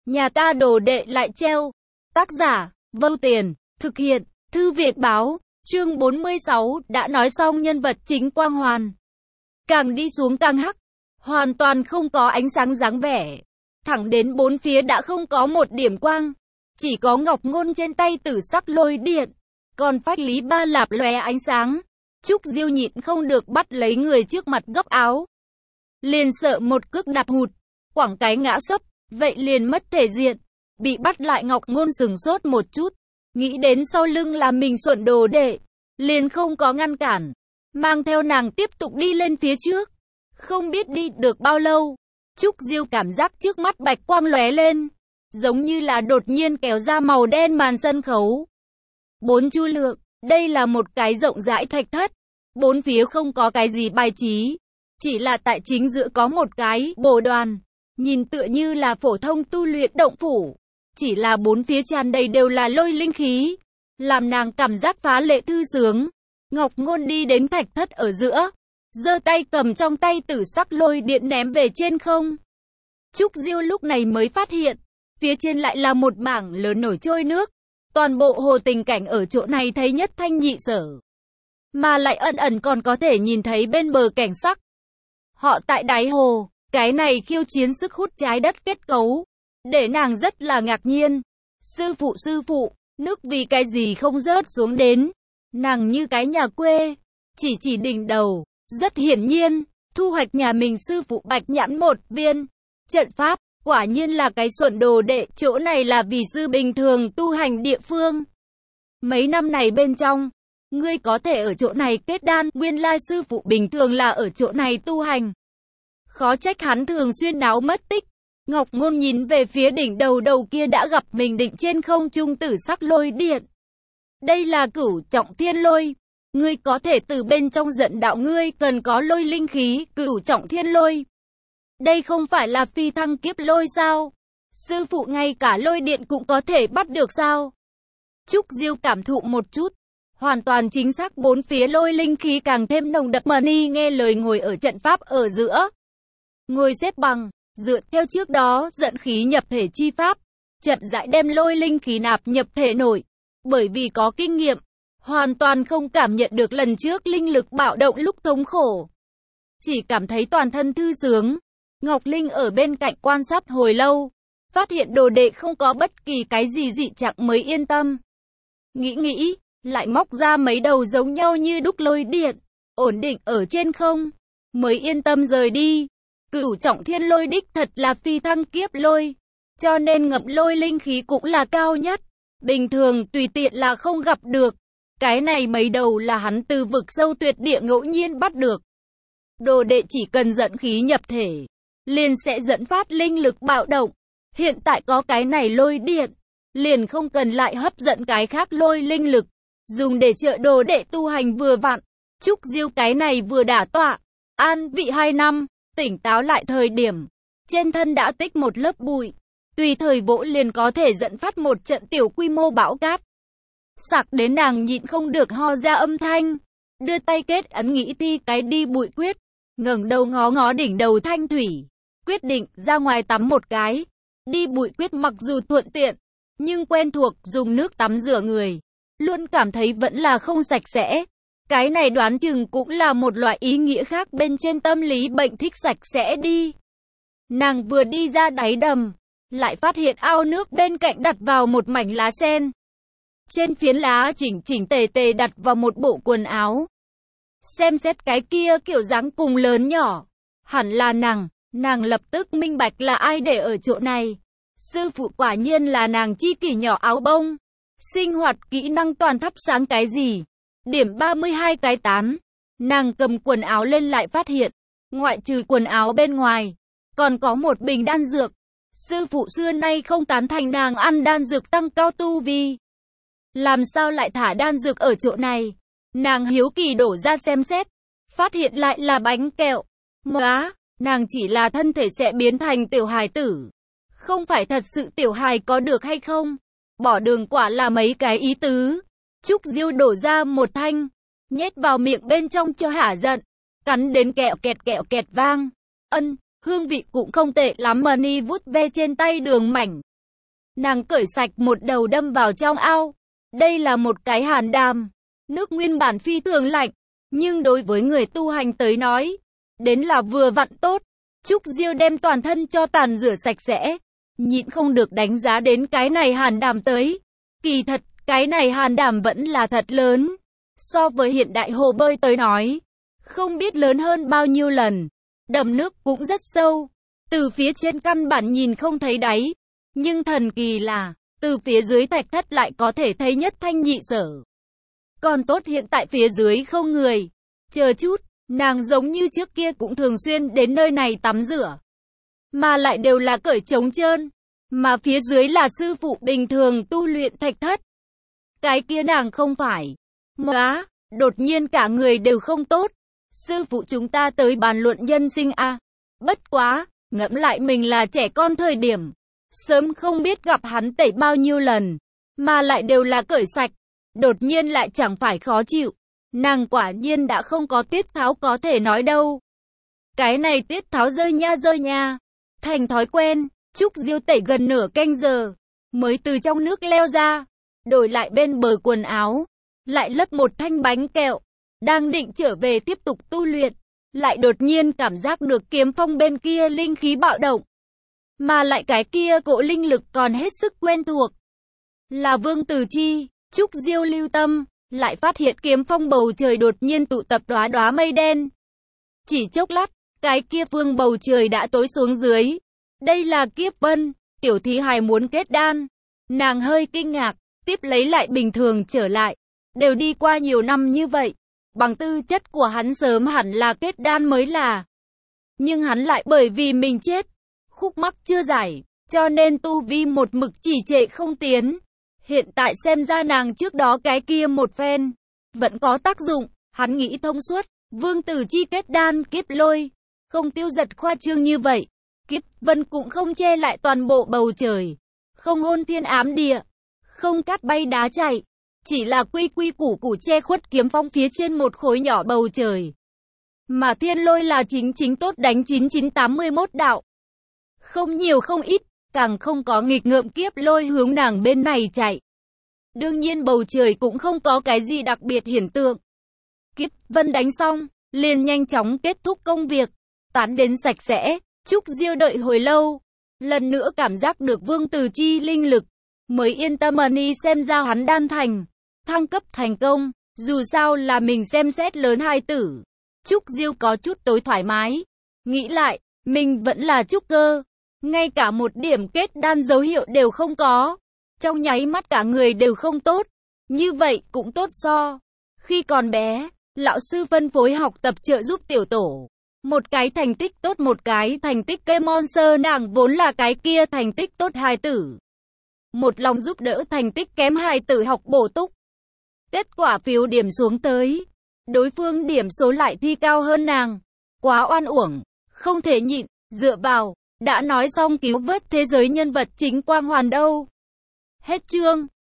Nhà ta đồ đệ lại treo. Tác giả, Vâu Tiền, thực hiện, Thư viện báo, chương 46, đã nói xong nhân vật chính quang hoàn. Càng đi xuống càng hắc, hoàn toàn không có ánh sáng dáng vẻ. Thẳng đến bốn phía đã không có một điểm quang, chỉ có ngọc ngôn trên tay tử sắc lôi điện, còn phách lý ba lạp lóe ánh sáng. Trúc Diêu nhịn không được bắt lấy người trước mặt góc áo. Liền sợ một cước đạp hụt, quẳng cái ngã sấp, vậy liền mất thể diện. Bị bắt lại ngọc ngôn sừng sốt một chút, nghĩ đến sau lưng là mình xuẩn đồ đệ, liền không có ngăn cản, mang theo nàng tiếp tục đi lên phía trước. Không biết đi được bao lâu, Trúc Diêu cảm giác trước mắt bạch quang lóe lên, giống như là đột nhiên kéo ra màu đen màn sân khấu. 4 chu lượng, đây là một cái rộng rãi thạch thất, bốn phía không có cái gì bài trí, chỉ là tại chính giữa có một cái bồ đoàn, nhìn tựa như là phổ thông tu luyện động phủ, chỉ là bốn phía tràn đầy đều là lôi linh khí, làm nàng cảm giác phá lệ thư sướng. Ngọc Ngôn đi đến thạch thất ở giữa, giơ tay cầm trong tay tử sắc lôi điện ném về trên không. Trúc Diêu lúc này mới phát hiện, phía trên lại là một mảng lớn nổi trôi nước. Toàn bộ hồ tình cảnh ở chỗ này thấy nhất thanh nhị sở, mà lại ẩn ẩn còn có thể nhìn thấy bên bờ cảnh sắc. Họ tại đáy hồ, cái này khiêu chiến sức hút trái đất kết cấu, để nàng rất là ngạc nhiên. Sư phụ, nước vì cái gì không rớt xuống đến? Nàng như cái nhà quê, chỉ đỉnh đầu. Rất hiển nhiên, thu hoạch nhà mình sư phụ bạch nhãn một viên. Trận pháp, quả nhiên là cái xuẩn đồ đệ, chỗ này là vì sư bình thường tu hành địa phương. Mấy năm này bên trong, ngươi có thể ở chỗ này kết đan, nguyên lai sư phụ bình thường là ở chỗ này tu hành. Khó trách hắn thường xuyên náo mất tích. Ngọc Ngôn nhìn về phía đỉnh đầu kia đã gặp mình định trên không trung tử sắc lôi điện. Đây là Cửu Trọng Thiên Lôi. Ngươi có thể từ bên trong dẫn đạo ngươi cần có lôi linh khí, Cửu Trọng Thiên Lôi. Đây không phải là phi thăng kiếp lôi sao? Sư phụ ngay cả lôi điện cũng có thể bắt được sao? Trúc Diêu cảm thụ một chút, hoàn toàn chính xác bốn phía lôi linh khí càng thêm nồng đậm. Mani nghe lời ngồi ở trận pháp ở giữa. Ngồi xếp bằng, dựa theo trước đó dẫn khí nhập thể chi pháp, chậm rãi đem lôi linh khí nạp nhập thể nội. Bởi vì có kinh nghiệm, hoàn toàn không cảm nhận được lần trước linh lực bạo động lúc thống khổ. Chỉ cảm thấy toàn thân thư sướng. Ngọc Linh ở bên cạnh quan sát hồi lâu, phát hiện đồ đệ không có bất kỳ cái gì dị trạng mới yên tâm. Nghĩ, lại móc ra mấy đầu giống nhau như đúc lôi điện, ổn định ở trên không, mới yên tâm rời đi. Cửu Trọng Thiên Lôi đích thật là phi thăng kiếp lôi, cho nên ngập lôi linh khí cũng là cao nhất, bình thường tùy tiện là không gặp được. Cái này mấy đầu là hắn từ vực sâu tuyệt địa ngẫu nhiên bắt được. Đồ đệ chỉ cần dẫn khí nhập thể, liền sẽ dẫn phát linh lực bạo động. Hiện tại có cái này lôi điện, liền không cần lại hấp dẫn cái khác lôi linh lực, dùng để trợ đồ đệ tu hành vừa vặn. Trúc Diêu cái này vừa đả tọa, an vị 2 năm, tỉnh táo lại thời điểm, trên thân đã tích một lớp bụi, tùy thời vỗ liền có thể dẫn phát một trận tiểu quy mô bão cát. Sặc đến nàng nhịn không được ho ra âm thanh, đưa tay kết ấn nghĩ thi cái đi bụi quyết, ngẩng đầu ngó đỉnh đầu thanh thủy, quyết định ra ngoài tắm một cái. Đi bụi quyết mặc dù thuận tiện, nhưng quen thuộc dùng nước tắm rửa người, luôn cảm thấy vẫn là không sạch sẽ. Cái này đoán chừng cũng là một loại ý nghĩa khác bên trên tâm lý bệnh thích sạch sẽ đi. Nàng vừa đi ra đáy đầm, lại phát hiện ao nước bên cạnh đặt vào một mảnh lá sen. Trên phiến lá chỉnh tề đặt vào một bộ quần áo. Xem xét cái kia kiểu dáng cùng lớn nhỏ, hẳn là nàng lập tức minh bạch là ai để ở chỗ này. Sư phụ quả nhiên là nàng chi kỷ nhỏ áo bông. Sinh hoạt kỹ năng toàn thắp sáng cái gì? Điểm 32 cái tán. Nàng cầm quần áo lên lại phát hiện, ngoại trừ quần áo bên ngoài, còn có một bình đan dược. Sư phụ xưa nay không tán thành nàng ăn đan dược tăng cao tu vi. Làm sao lại thả đan dược ở chỗ này? Nàng hiếu kỳ đổ ra xem xét, phát hiện lại là bánh kẹo. Móa, nàng chỉ là thân thể sẽ biến thành tiểu hài tử, không phải thật sự tiểu hài có được hay không? Bỏ đường quả là mấy cái ý tứ. Trúc Diêu đổ ra một thanh, nhét vào miệng bên trong cho hả giận, cắn đến kẹo kẹt vang. Hương vị cũng không tệ lắm. Mani vuốt ve trên tay đường mảnh, Nàng cởi sạch một đầu đâm vào trong ao. Đây là một cái hàn đàm. Nước nguyên bản phi thường lạnh, nhưng đối với người tu hành tới nói, đến là vừa vặn tốt. Trúc Diêu đem toàn thân cho tàn rửa sạch sẽ, nhịn không được đánh giá đến cái này hàn đàm tới. Kỳ thật, cái này hàn đàm vẫn là thật lớn. So với hiện đại hồ bơi tới nói, không biết lớn hơn bao nhiêu lần. Đầm nước cũng rất sâu, từ phía trên căn bản nhìn không thấy đáy. Nhưng thần kỳ là, từ phía dưới thạch thất lại có thể thấy nhất thanh nhị sở. Còn tốt hiện tại phía dưới không người. Chờ chút, nàng giống như trước kia cũng thường xuyên đến nơi này tắm rửa. Mà lại đều là cởi trống trơn. Mà phía dưới là sư phụ bình thường tu luyện thạch thất. Cái kia nàng không phải. Móa, đột nhiên cả người đều không tốt. Sư phụ chúng ta tới bàn luận nhân sinh a. Bất quá, ngẫm lại mình là trẻ con thời điểm. Sớm không biết gặp hắn tẩy bao nhiêu lần. Mà lại đều là cởi sạch. Đột nhiên lại chẳng phải khó chịu. Nàng quả nhiên đã không có tiết tháo có thể nói đâu. Cái này tiết tháo rơi nha. Thành thói quen, Trúc Diêu tẩy gần nửa canh giờ. Mới từ trong nước leo ra. Đổi lại bên bờ quần áo. Lại lấp một thanh bánh kẹo. Đang định trở về tiếp tục tu luyện. Lại đột nhiên cảm giác được kiếm phong bên kia linh khí bạo động. Mà lại cái kia cỗ linh lực còn hết sức quen thuộc. Là Vương Tử Chi. Trúc Diêu lưu tâm, lại phát hiện kiếm phong bầu trời đột nhiên tụ tập đóa đóa mây đen. Chỉ chốc lát, cái kia phương bầu trời đã tối xuống dưới. Đây là Kiếp Vân, tiểu thí hài muốn kết đan. Nàng hơi kinh ngạc, tiếp lấy lại bình thường trở lại. Đều đi qua nhiều năm như vậy, bằng tư chất của hắn sớm hẳn là kết đan mới là. Nhưng hắn lại bởi vì mình chết, khúc mắc chưa giải, cho nên tu vi một mực chỉ trệ không tiến. Hiện tại xem ra nàng trước đó cái kia một phen, vẫn có tác dụng, hắn nghĩ thông suốt, Vương Tử Chi kết đan Kiếp Lôi, không tiêu giật khoa trương như vậy, Kiếp Vân cũng không che lại toàn bộ bầu trời, không hôn thiên ám địa, không cát bay đá chạy, chỉ là quy quy củ củ che khuất kiếm phong phía trên một khối nhỏ bầu trời. Mà Thiên Lôi là chính tốt đánh 9981 đạo. Không nhiều không ít. Càng không có nghịch ngợm Kiếp Lôi hướng nàng bên này chạy. Đương nhiên bầu trời cũng không có cái gì đặc biệt hiển tượng. Kiếp Vân đánh xong, liền nhanh chóng kết thúc công việc, tán đến sạch sẽ. Trúc Diêu đợi hồi lâu, lần nữa cảm giác được Vương Tử Chi linh lực, mới yên tâm đi xem ra hắn đan thành, thăng cấp thành công, dù sao là mình xem xét lớn hai tử. Trúc Diêu có chút tối thoải mái, nghĩ lại, mình vẫn là trúc cơ. Ngay cả một điểm kết đan dấu hiệu đều không có. Trong nháy mắt cả người đều không tốt. Như vậy cũng tốt so. Khi còn bé, lão sư phân phối học tập trợ giúp tiểu tổ. Một cái thành tích tốt một cái thành tích cây monster nàng vốn là cái kia thành tích tốt hài tử. Một lòng giúp đỡ thành tích kém hài tử học bổ túc. Kết quả phiếu điểm xuống tới. Đối phương điểm số lại thi cao hơn nàng. Quá oan uổng. Không thể nhịn, dựa vào. Đã nói xong cứu vớt thế giới nhân vật chính quang hoàn đâu. Hết chương.